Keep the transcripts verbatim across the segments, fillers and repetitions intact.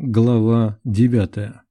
Глава девятая.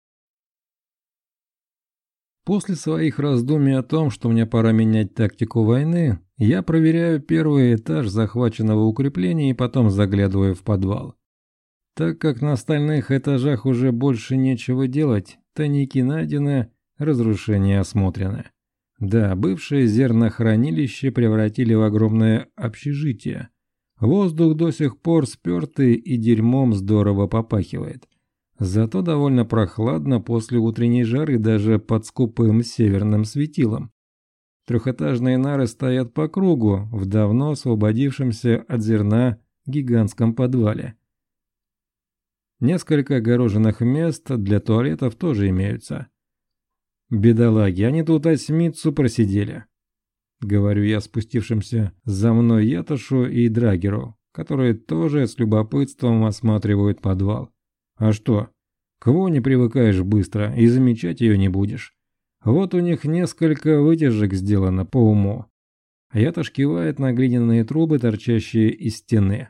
После своих раздумий о том, что мне пора менять тактику войны, я проверяю первый этаж захваченного укрепления и потом заглядываю в подвал. Так как на остальных этажах уже больше нечего делать, тайники найдены, разрушения осмотрены. Да, бывшее зернохранилище превратили в огромное общежитие. Воздух до сих пор спертый и дерьмом здорово попахивает. Зато довольно прохладно после утренней жары даже под скупым северным светилом. Трехэтажные нары стоят по кругу в давно освободившемся от зерна гигантском подвале. Несколько огороженных мест для туалетов тоже имеются. Бедолаги, они тут осьмицу просидели. Говорю я спустившимся за мной Ятошу и Драгеру, которые тоже с любопытством осматривают подвал. А что? К воне привыкаешь быстро и замечать ее не будешь. Вот у них несколько вытяжек сделано по уму. Ятош кивает на глиняные трубы, торчащие из стены.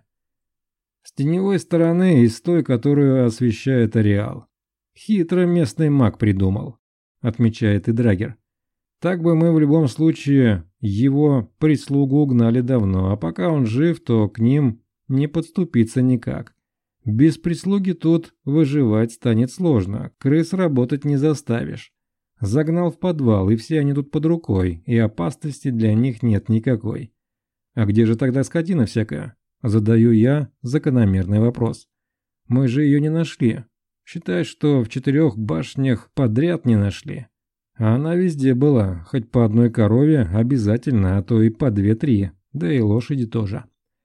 С теневой стороны и с той, которую освещает ареал. Хитро местный маг придумал, отмечает и Драгер. Так бы мы в любом случае его прислугу угнали давно, а пока он жив, то к ним не подступиться никак. Без прислуги тут выживать станет сложно, крыс работать не заставишь. Загнал в подвал, и все они тут под рукой, и опасности для них нет никакой. А где же тогда скотина всякая? Задаю я закономерный вопрос. Мы же ее не нашли. Считай, что в четырех башнях подряд не нашли. А она везде была, хоть по одной корове обязательно, а то и по две-три, да и лошади тоже.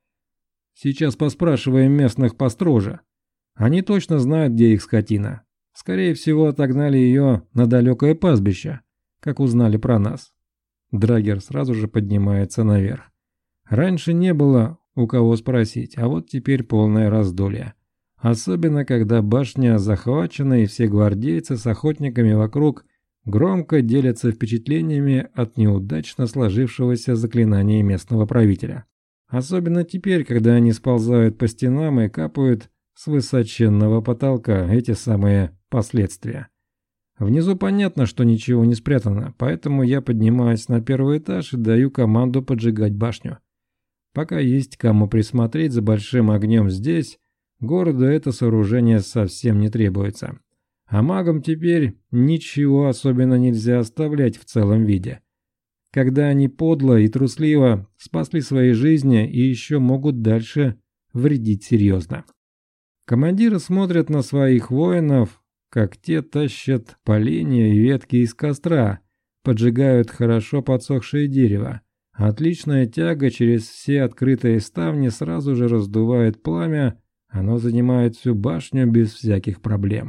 Сейчас поспрашиваем местных построже. Они точно знают, где их скотина. Скорее всего, отогнали ее на далекое пастбище, как узнали про нас. Драгер сразу же поднимается наверх. Раньше не было у кого спросить, а вот теперь полное раздолье. Особенно, когда башня захвачена и все гвардейцы с охотниками вокруг громко делятся впечатлениями от неудачно сложившегося заклинания местного правителя. Особенно теперь, когда они сползают по стенам и капают с высоченного потолка эти самые последствия. Внизу понятно, что ничего не спрятано, поэтому я поднимаюсь на первый этаж и даю команду поджигать башню. Пока есть кому присмотреть за большим огнем здесь, городу это сооружение совсем не требуется. А магам теперь ничего особенно нельзя оставлять в целом виде. Когда они подло и трусливо спасли свои жизни и еще могут дальше вредить серьезно. Командиры смотрят на своих воинов, как те тащат поленья и ветки из костра, поджигают хорошо подсохшее дерево. Отличная тяга через все открытые ставни сразу же раздувает пламя, оно занимает всю башню без всяких проблем.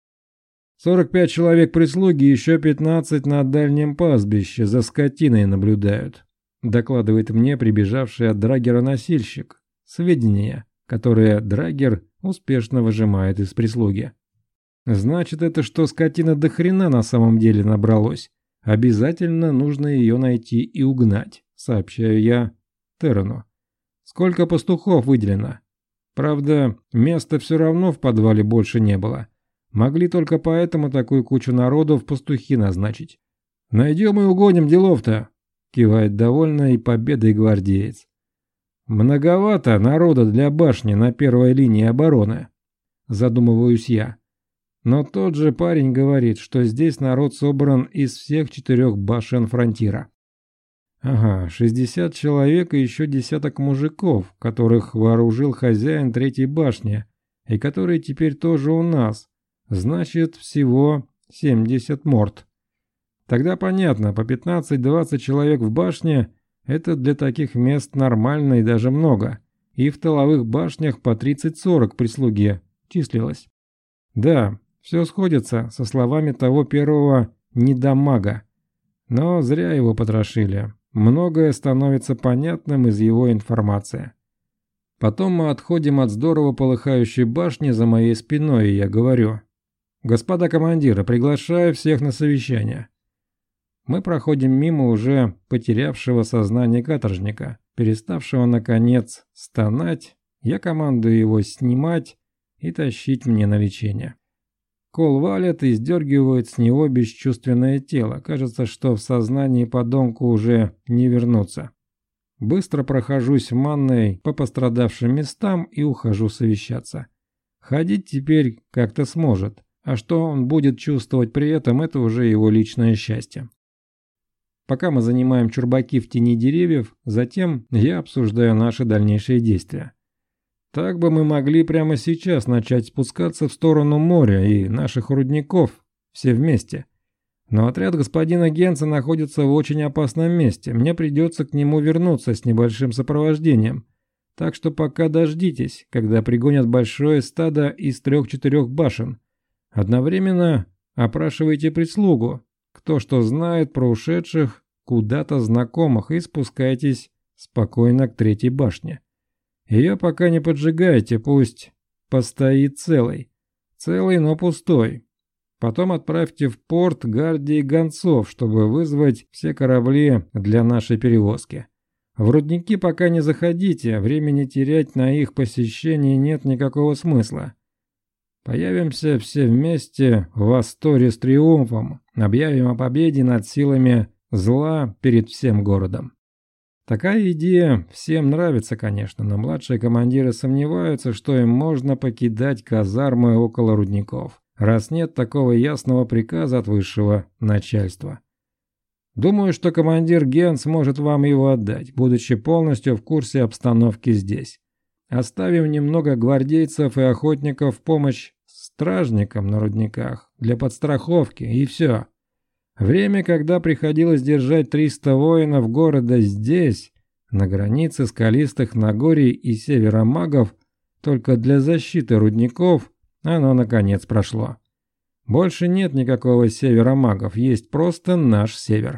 сорок пять человек прислуги и еще пятнадцать на дальнем пастбище за скотиной наблюдают, докладывает мне прибежавший от Драгера носильщик. Сведения, которые Драгер успешно выжимает из прислуги. Значит, это что скотина до хрена на самом деле набралось. Обязательно нужно ее найти и угнать, сообщаю я Терану. Сколько пастухов выделено? Правда, места все равно в подвале больше не было. Могли только поэтому такую кучу народу в пастухи назначить. «Найдем и угоним делов-то», — кивает довольно и победой гвардеец. «Многовато народа для башни на первой линии обороны», — задумываюсь я. Но тот же парень говорит, что здесь народ собран из всех четырех башен фронтира. Ага, шестьдесят человек и еще десяток мужиков, которых вооружил хозяин третьей башни, и которые теперь тоже у нас. Значит, всего семьдесят морд. Тогда понятно, по пятнадцать-двадцать человек в башне – это для таких мест нормально и даже много. И в тыловых башнях по тридцать-сорок прислуги числилось. Да, все сходится со словами того первого недомага. Но зря его потрошили. Многое становится понятным из его информации. Потом мы отходим от здорово полыхающей башни за моей спиной, и я говорю: «Господа командиры, приглашаю всех на совещание». Мы проходим мимо уже потерявшего сознание каторжника, переставшего наконец стонать. Я командую его снимать и тащить мне на лечение. Кол валят и сдергивают с него бесчувственное тело. Кажется, что в сознании подонку уже не вернуться. Быстро прохожусь в манной по пострадавшим местам и ухожу совещаться. Ходить теперь как-то сможет, а что он будет чувствовать при этом, это уже его личное счастье. Пока мы занимаем чурбаки в тени деревьев, затем я обсуждаю наши дальнейшие действия. Так бы мы могли прямо сейчас начать спускаться в сторону моря и наших рудников, все вместе. Но отряд господина Генца находится в очень опасном месте, мне придется к нему вернуться с небольшим сопровождением. Так что пока дождитесь, когда пригонят большое стадо из трех-четырех башен. Одновременно опрашивайте прислугу, кто что знает про ушедших куда-то знакомых, и спускайтесь спокойно к третьей башне. Ее пока не поджигайте, пусть постоит целый. Целый, но пустой. Потом отправьте в порт гвардии гонцов, чтобы вызвать все корабли для нашей перевозки. В рудники пока не заходите, времени терять на их посещение нет никакого смысла. Появимся все вместе в Асторе с триумфом, объявим о победе над силами зла перед всем городом. Такая идея всем нравится, конечно, но младшие командиры сомневаются, что им можно покидать казармы около рудников, раз нет такого ясного приказа от высшего начальства. Думаю, что командир Ген сможет вам его отдать, будучи полностью в курсе обстановки здесь. Оставим немного гвардейцев и охотников в помощь стражникам на рудниках для подстраховки, и все. Время, когда приходилось держать триста воинов города здесь, на границе скалистых Нагорий и севера магов, только для защиты рудников, оно наконец прошло. Больше нет никакого севера магов, есть просто наш север.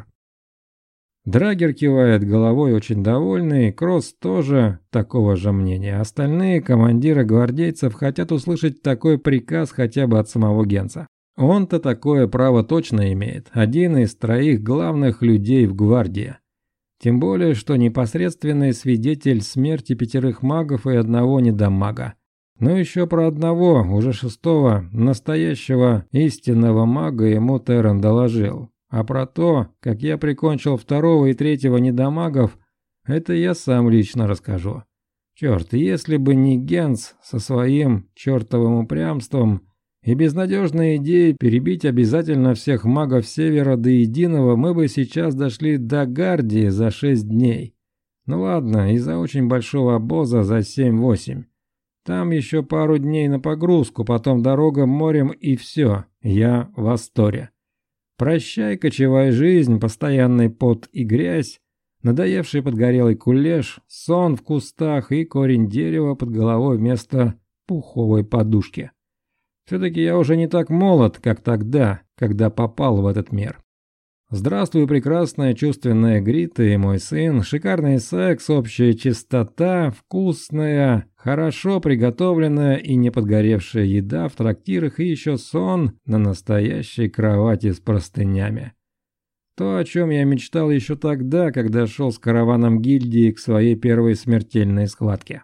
Драгер кивает головой очень довольный, Кросс тоже такого же мнения. Остальные командиры гвардейцев хотят услышать такой приказ хотя бы от самого Генца. Он-то такое право точно имеет, один из троих главных людей в гвардии. Тем более, что непосредственный свидетель смерти пятерых магов и одного недомага. Но еще про одного, уже шестого, настоящего истинного мага ему Террен доложил. А про то, как я прикончил второго и третьего недомагов, это я сам лично расскажу. Черт, если бы не Генц со своим чертовым упрямством и безнадежной идеей перебить обязательно всех магов Севера до единого, мы бы сейчас дошли до Гардии за шесть дней. Ну ладно, из-за очень большого обоза за семь-восемь. Там еще пару дней на погрузку, потом дорога морем и все, я в Асторе. Прощай, кочевая жизнь, постоянный пот и грязь, надоевший подгорелый кулеш, сон в кустах и корень дерева под головой вместо пуховой подушки. Все-таки я уже не так молод, как тогда, когда попал в этот мир. Здравствуй, прекрасная чувственная Грита и мой сын, шикарный секс, общая чистота, вкусная, хорошо приготовленная и не подгоревшая еда в трактирах и еще сон на настоящей кровати с простынями. То, о чем я мечтал еще тогда, когда шел с караваном гильдии к своей первой смертельной схватке.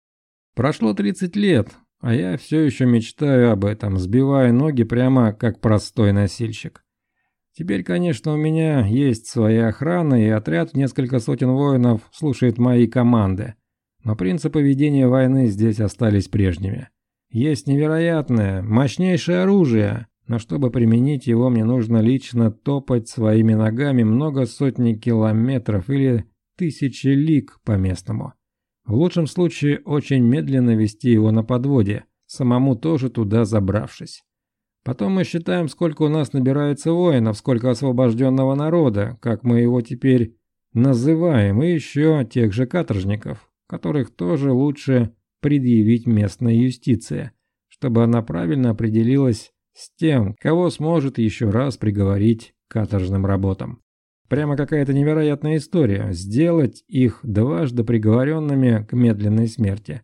Прошло тридцать лет, а я все еще мечтаю об этом, сбивая ноги прямо как простой носильщик. Теперь, конечно, у меня есть своя охрана, и отряд в несколько сотен воинов слушает мои команды. Но принципы ведения войны здесь остались прежними. Есть невероятное, мощнейшее оружие, но чтобы применить его, мне нужно лично топать своими ногами много сотни километров или тысячи лиг по местному. В лучшем случае очень медленно вести его на подводе, самому тоже туда забравшись. Потом мы считаем, сколько у нас набирается воинов, сколько освобожденного народа, как мы его теперь называем, и еще тех же каторжников, которых тоже лучше предъявить местной юстиции, чтобы она правильно определилась с тем, кого сможет еще раз приговорить к каторжным работам. Прямо какая-то невероятная история – сделать их дважды приговоренными к медленной смерти.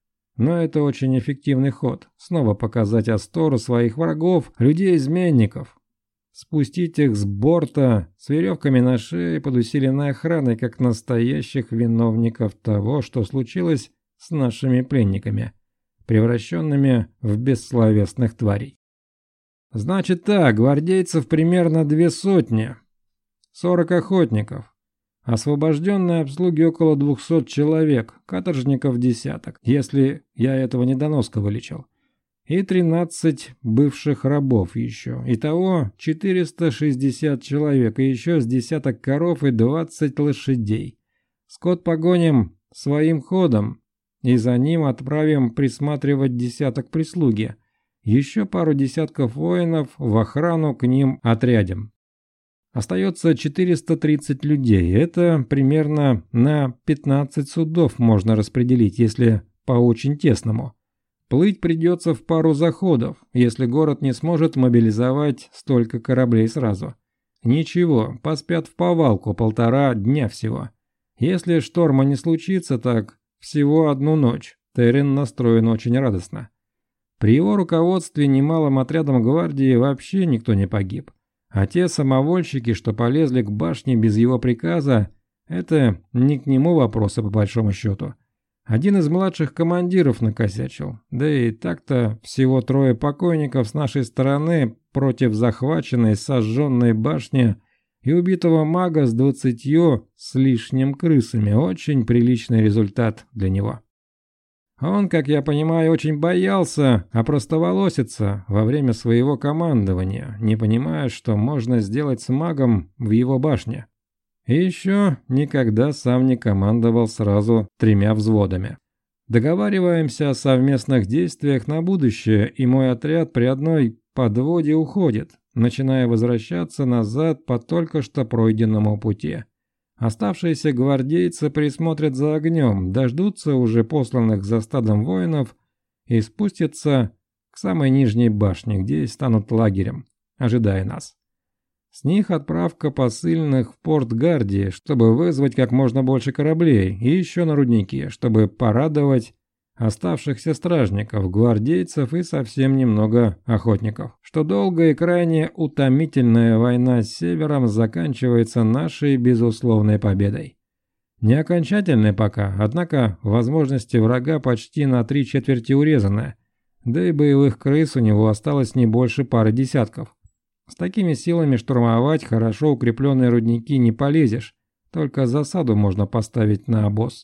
Но это очень эффективный ход. Снова показать Астору своих врагов, людей-изменников. Спустить их с борта с веревками на шее под усиленной охраной, как настоящих виновников того, что случилось с нашими пленниками. превращенными в бессловесных тварей. Значит так, гвардейцев примерно две сотни, сорок охотников, освобожденной обслуги около двухсот человек, каторжников десяток, если я этого недоноска вылечил, и тринадцать бывших рабов еще. Итого четыреста шестьдесят человек, и еще с десяток коров и двадцать лошадей. Скот погоним своим ходом, и за ним отправим присматривать десяток прислуги. Еще пару десятков воинов в охрану к ним отрядим. Остается четыреста тридцать людей. Это примерно на пятнадцать судов можно распределить, если по очень тесному. Плыть придется в пару заходов, если город не сможет мобилизовать столько кораблей сразу. Ничего, поспят в повалку полтора дня всего. Если шторма не случится, так всего одну ночь. Террен настроен очень радостно. При его руководстве немалым отрядом гвардии вообще никто не погиб. А те самовольщики, что полезли к башне без его приказа, это не к нему вопросы по большому счету. Один из младших командиров накосячил. Да и так-то всего трое покойников с нашей стороны против захваченной, сожженной башни и убитого мага с двадцатью с лишним крысами. Очень приличный результат для него. Он, как я понимаю, очень боялся опростоволоситься во время своего командования, не понимая, что можно сделать с магом в его башне. И еще никогда сам не командовал сразу тремя взводами. Договариваемся о совместных действиях на будущее, и мой отряд при одной подводе уходит, начиная возвращаться назад по только что пройденному пути. Оставшиеся гвардейцы присмотрят за огнем, дождутся уже посланных за стадом воинов и спустятся к самой нижней башне, где и станут лагерем, ожидая нас. С них отправка посыльных в порт Гардии, чтобы вызвать как можно больше кораблей, и еще на рудники, чтобы порадовать оставшихся стражников, гвардейцев и совсем немного охотников, что долгая и крайне утомительная война с севером заканчивается нашей безусловной победой. Не окончательной пока, однако возможности врага почти на три четверти урезаны, да и боевых крыс у него осталось не больше пары десятков. С такими силами штурмовать хорошо укрепленные рудники не полезешь, только засаду можно поставить на обоз.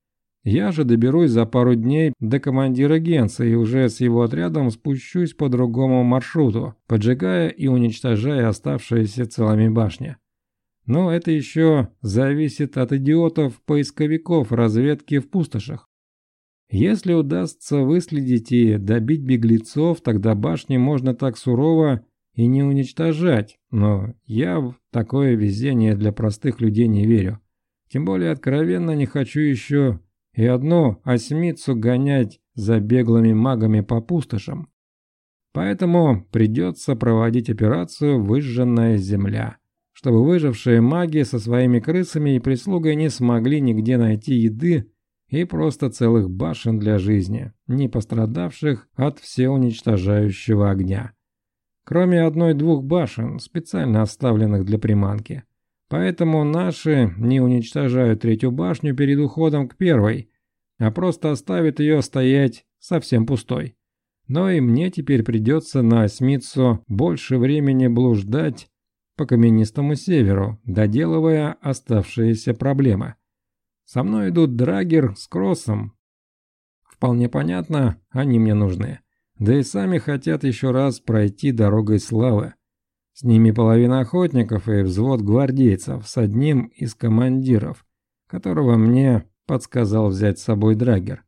Я же доберусь за пару дней до командира Генса и уже с его отрядом спущусь по другому маршруту, поджигая и уничтожая оставшиеся целыми башни. Но это еще зависит от идиотов-поисковиков разведки в пустошах. Если удастся выследить и добить беглецов, тогда башни можно так сурово и не уничтожать, но я в такое везение для простых людей не верю. Тем более откровенно не хочу еще и одну осьмицу гонять за беглыми магами по пустошам. Поэтому придется проводить операцию «Выжженная земля», чтобы выжившие маги со своими крысами и прислугой не смогли нигде найти еды и просто целых башен для жизни, не пострадавших от всеуничтожающего огня. Кроме одной-двух башен, специально оставленных для приманки. Поэтому наши не уничтожают третью башню перед уходом к первой, а просто оставят ее стоять совсем пустой. Но и мне теперь придется на осьмицу больше времени блуждать по каменистому северу, доделывая оставшиеся проблемы. Со мной идут Драгер с Кроссом. Вполне понятно, они мне нужны. Да и сами хотят еще раз пройти дорогой славы. С ними половина охотников и взвод гвардейцев с одним из командиров, которого мне подсказал взять с собой Драгер.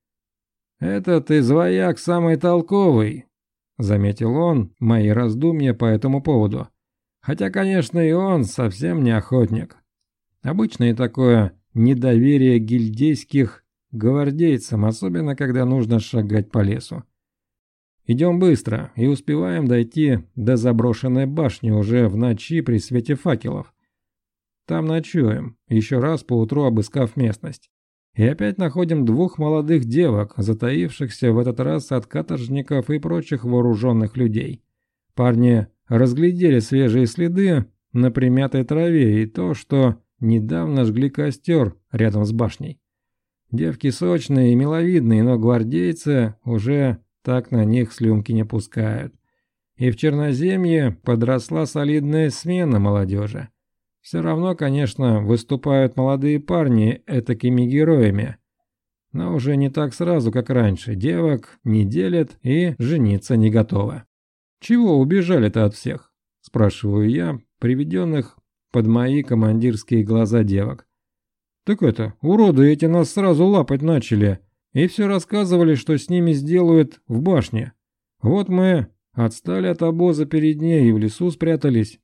«Этот изваяк самый толковый», — заметил он мои раздумья по этому поводу. Хотя, конечно, и он совсем не охотник. Обычное такое недоверие гильдейских гвардейцам, особенно когда нужно шагать по лесу. Идем быстро и успеваем дойти до заброшенной башни уже в ночи при свете факелов. Там ночуем, еще раз поутру обыскав местность. И опять находим двух молодых девок, затаившихся в этот раз от каторжников и прочих вооруженных людей. Парни разглядели свежие следы на примятой траве и то, что недавно жгли костер рядом с башней. Девки сочные и миловидные, но гвардейцы уже так на них слюнки не пускают. И в Черноземье подросла солидная смена молодежи. Все равно, конечно, выступают молодые парни этакими героями. Но уже не так сразу, как раньше. Девок не делят и жениться не готовы. «Чего убежали-то от всех?» – спрашиваю я, приведенных под мои командирские глаза девок. «Так это, уроды эти нас сразу лапать начали, и все рассказывали, что с ними сделают в башне. Вот мы отстали от обоза перед ней и в лесу спрятались».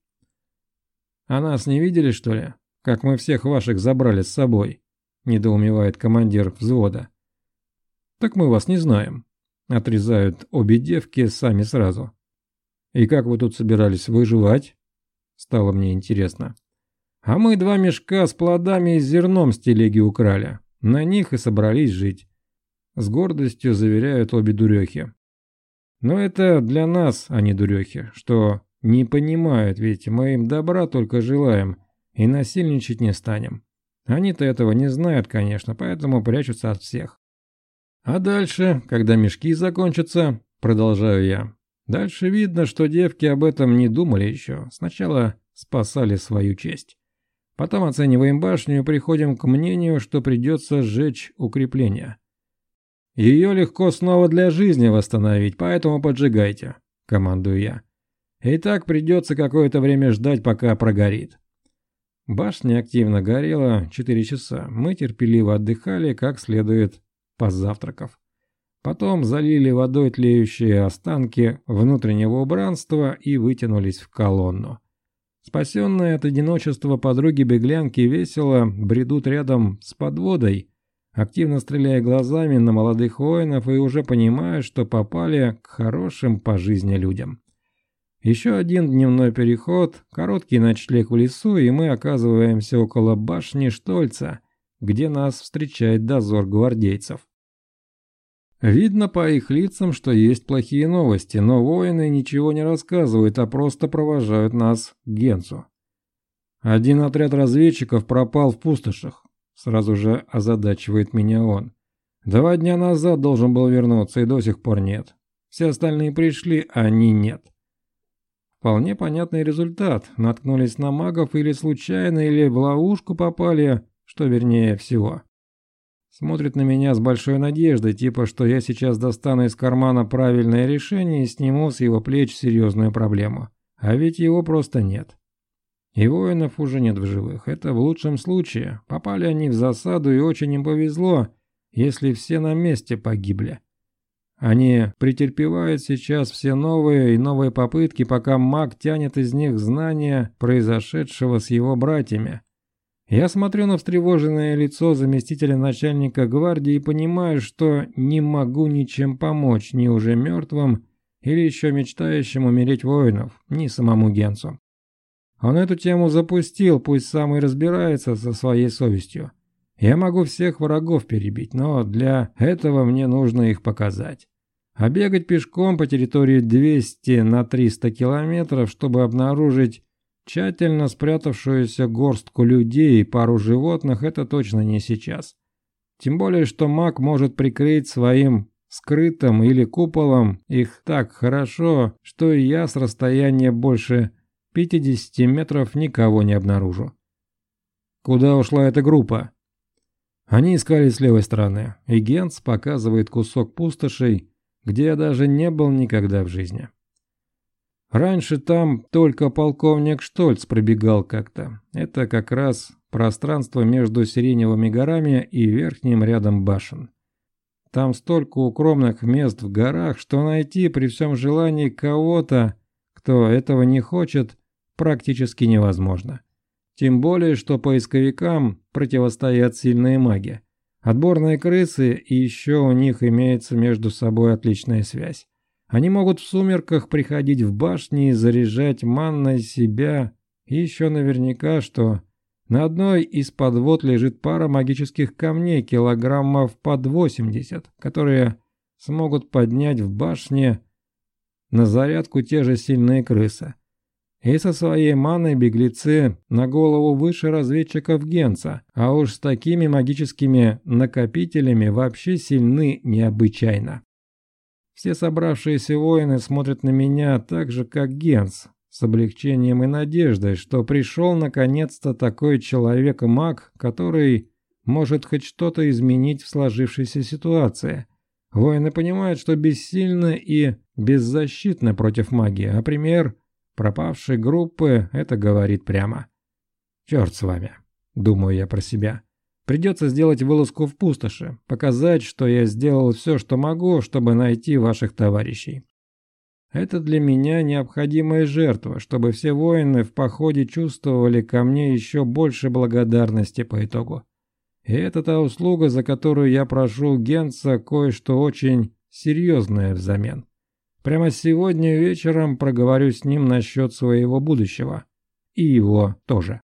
«А нас не видели, что ли? Как мы всех ваших забрали с собой?» – недоумевает командир взвода. «Так мы вас не знаем», – отрезают обе девки сами сразу. «И как вы тут собирались выживать?» – стало мне интересно. «А мы два мешка с плодами и зерном с телеги украли. На них и собрались жить», – с гордостью заверяют обе дурехи. «Но это для нас, а не дурехи, что не понимают, ведь мы им добра только желаем и насильничать не станем. Они-то этого не знают, конечно, поэтому прячутся от всех. А дальше, когда мешки закончатся, продолжаю я, дальше видно, что девки об этом не думали еще. Сначала спасали свою честь. Потом оцениваем башню и приходим к мнению, что придется сжечь укрепление. Ее легко снова для жизни восстановить, поэтому поджигайте, командую я. И так придется какое-то время ждать, пока прогорит. Башня активно горела четыре часа. Мы терпеливо отдыхали, как следует, позавтракав. Потом залили водой тлеющие останки внутреннего убранства и вытянулись в колонну. Спасенные от одиночества подруги-беглянки весело бредут рядом с подводой, активно стреляя глазами на молодых воинов и уже понимая, что попали к хорошим по жизни людям. Еще один дневной переход, короткий ночлег в лесу, и мы оказываемся около башни Штольца, где нас встречает дозор гвардейцев. Видно по их лицам, что есть плохие новости, но воины ничего не рассказывают, а просто провожают нас к Генцу. Один отряд разведчиков пропал в пустошах, сразу же озадачивает меня он. Два дня назад должен был вернуться, и до сих пор нет. Все остальные пришли, а они нет. Вполне понятный результат. Наткнулись на магов или случайно, или в ловушку попали, что вернее всего. Смотрит на меня с большой надеждой, типа, что я сейчас достану из кармана правильное решение и сниму с его плеч серьезную проблему. А ведь его просто нет. И воинов уже нет в живых. Это в лучшем случае. Попали они в засаду, и очень им повезло, если все на месте погибли. Они претерпевают сейчас все новые и новые попытки, пока маг тянет из них знания произошедшего с его братьями. Я смотрю на встревоженное лицо заместителя начальника гвардии и понимаю, что не могу ничем помочь ни уже мертвым или еще мечтающим умереть воинов, ни самому Генцу. Он эту тему запустил, пусть сам и разбирается со своей совестью. Я могу всех врагов перебить, но для этого мне нужно их показать. А бегать пешком по территории двести на триста километров, чтобы обнаружить тщательно спрятавшуюся горстку людей и пару животных, это точно не сейчас. Тем более, что маг может прикрыть своим скрытым или куполом их так хорошо, что и я с расстояния больше пятидесяти метров никого не обнаружу. Куда ушла эта группа? Они искали с левой стороны, и Генц показывает кусок пустошей, где я даже не был никогда в жизни. Раньше там только полковник Штольц пробегал как-то. Это как раз пространство между Сиреневыми горами и верхним рядом башен. Там столько укромных мест в горах, что найти при всем желании кого-то, кто этого не хочет, практически невозможно. Тем более, что поисковикам противостоят сильные маги. Отборные крысы, и еще у них имеется между собой отличная связь. Они могут в сумерках приходить в башни и заряжать манной себя, и еще наверняка, что на одной из подвод лежит пара магических камней килограммов под восемьдесят, которые смогут поднять в башне на зарядку те же сильные крысы. И со своей маной беглецы на голову выше разведчиков Генца, а уж с такими магическими накопителями вообще сильны необычайно. Все собравшиеся воины смотрят на меня так же, как Генц, с облегчением и надеждой, что пришел наконец-то такой человек-маг, который может хоть что-то изменить в сложившейся ситуации. Воины понимают, что бессильны и беззащитны против магии, а пример пропавшей группы это говорит прямо. «Черт с вами», — думаю я про себя. «Придется сделать вылазку в пустоши, показать, что я сделал все, что могу, чтобы найти ваших товарищей. Это для меня необходимая жертва, чтобы все воины в походе чувствовали ко мне еще больше благодарности по итогу. И это та услуга, за которую я прошу Генца кое-что очень серьезное взамен. Прямо сегодня вечером проговорю с ним насчет своего будущего. И его тоже».